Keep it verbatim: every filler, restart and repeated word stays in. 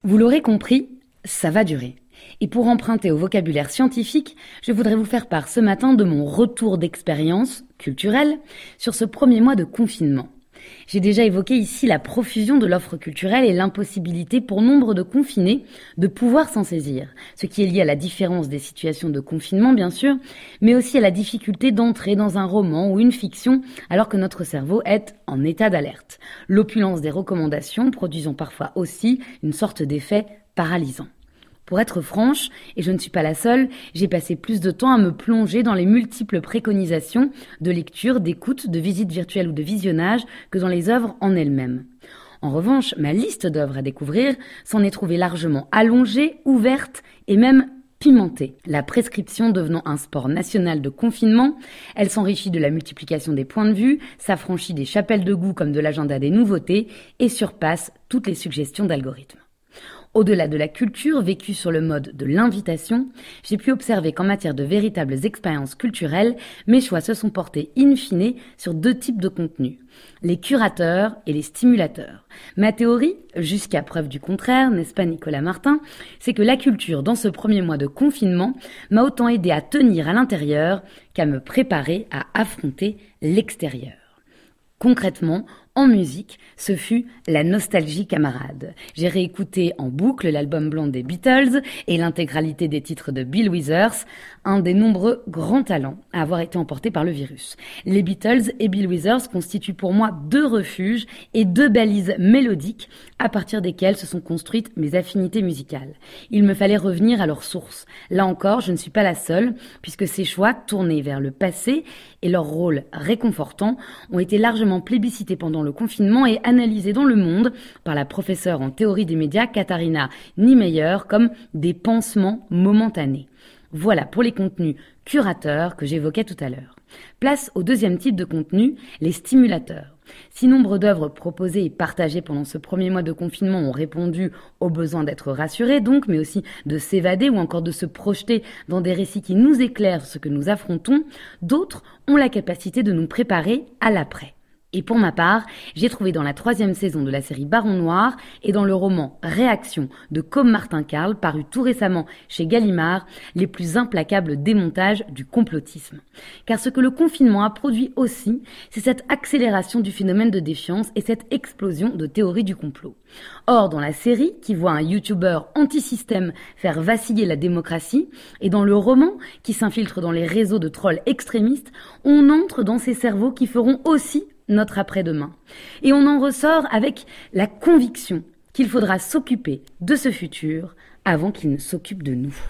Vous l'aurez compris, ça va durer. Et pour emprunter au vocabulaire scientifique, je voudrais vous faire part ce matin de mon retour d'expérience culturelle sur ce premier mois de confinement. J'ai déjà évoqué ici la profusion de l'offre culturelle et l'impossibilité pour nombre de confinés de pouvoir s'en saisir, ce qui est lié à la différence des situations de confinement bien sûr, mais aussi à la difficulté d'entrer dans un roman ou une fiction alors que notre cerveau est en état d'alerte. L'opulence des recommandations produisant parfois aussi une sorte d'effet paralysant. Pour être franche, et je ne suis pas la seule, j'ai passé plus de temps à me plonger dans les multiples préconisations de lecture, d'écoute, de visite virtuelle ou de visionnage que dans les œuvres en elles-mêmes. En revanche, ma liste d'œuvres à découvrir s'en est trouvée largement allongée, ouverte et même pimentée. La prescription devenant un sport national de confinement, elle s'enrichit de la multiplication des points de vue, s'affranchit des chapelles de goût comme de l'agenda des nouveautés et surpasse toutes les suggestions d'algorithmes. Au-delà de la culture vécue sur le mode de l'invitation, j'ai pu observer qu'en matière de véritables expériences culturelles, mes choix se sont portés in fine sur deux types de contenus, les curateurs et les stimulateurs. Ma théorie, jusqu'à preuve du contraire, n'est-ce pas Nicolas Martin, c'est que la culture dans ce premier mois de confinement m'a autant aidé à tenir à l'intérieur qu'à me préparer à affronter l'extérieur. Concrètement, en musique, ce fut la nostalgie camarade. J'ai réécouté en boucle l'album blanc des Beatles et l'intégralité des titres de Bill Withers, un des nombreux grands talents à avoir été emporté par le virus. Les Beatles et Bill Withers constituent pour moi deux refuges et deux balises mélodiques à partir desquelles se sont construites mes affinités musicales. Il me fallait revenir à leur source. Là encore, je ne suis pas la seule, puisque ces choix tournés vers le passé et leur rôle réconfortant ont été largement plébiscités pendant le confinement et analysé dans Le Monde par la professeure en théorie des médias Katharina Niemeyer comme des pansements momentanés. Voilà pour les contenus curateurs que j'évoquais tout à l'heure. Place au deuxième type de contenu, les stimulateurs. Si nombre d'œuvres proposées et partagées pendant ce premier mois de confinement ont répondu au besoin d'être rassurés donc, mais aussi de s'évader ou encore de se projeter dans des récits qui nous éclairent ce que nous affrontons, d'autres ont la capacité de nous préparer à l'après. Et pour ma part, j'ai trouvé dans la troisième saison de la série Baron Noir et dans le roman Réaction de Côme Martin Carle, paru tout récemment chez Gallimard, les plus implacables démontages du complotisme. Car ce que le confinement a produit aussi, c'est cette accélération du phénomène de défiance et cette explosion de théories du complot. Or, dans la série, qui voit un youtubeur anti-système faire vaciller la démocratie, et dans le roman, qui s'infiltre dans les réseaux de trolls extrémistes, on entre dans ces cerveaux qui feront aussi notre après-demain. Et on en ressort avec la conviction qu'il faudra s'occuper de ce futur avant qu'il ne s'occupe de nous.